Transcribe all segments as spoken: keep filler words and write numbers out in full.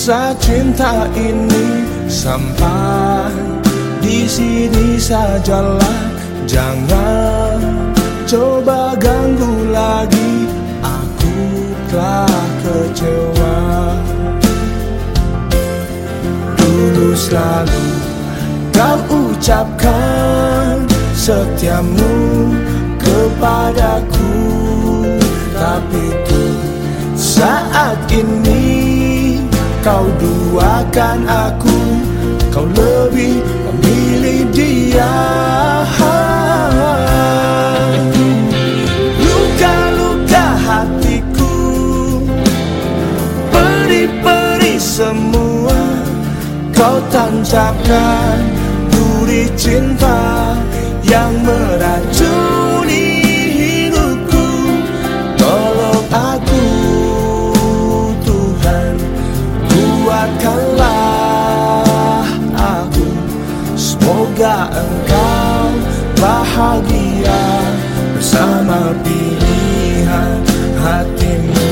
Kisah cinta ini sampai di sini sajalah. Jangan coba ganggu lagi, aku telah kecewa. Dulu selalu kau ucapkan setiamu kepadaku, tapi tuh saat ini kau duakan aku, kau lebih memilih dia. Luka-luka hatiku, peri-peri semua kau tancapkan, duri cinta yang meracuni hidupku. Tolong aku Tuhan, kuatkanlah aku, semoga engkau bahagia bersama pilihan hatimu.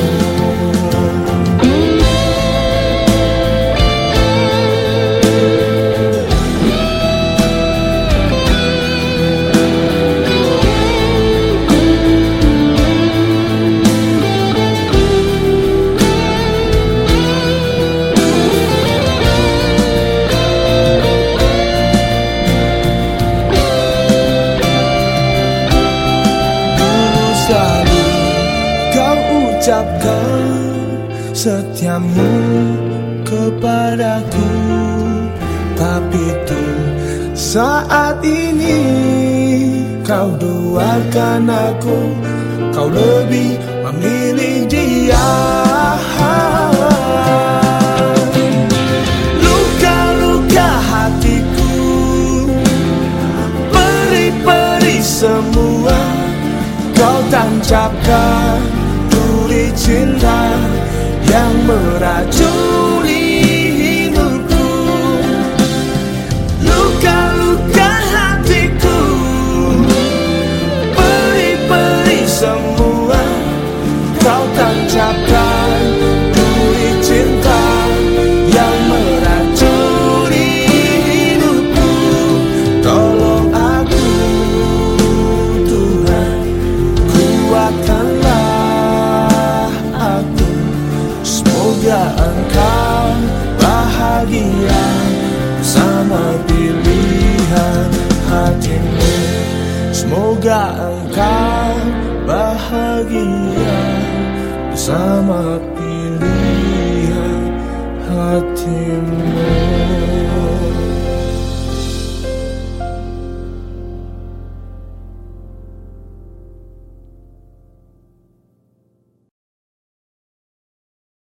Ucapkan setiamu kepadaku, tapi tuh saat ini kau duakan aku, kau lebih memilih dia. Luka-luka hatiku, peri-peri semua kau tancapkan, duri cinta yang meracuni hidupku. Luka-luka hatiku, peri-peri semua kau tancapkan, duri cinta yang meracuni hidupku. Tolong aku Tuhan, kuatkanlah aku, semoga engkau bahagia bersama pilihan hatimu. Semoga engkau bahagia bersama pilihan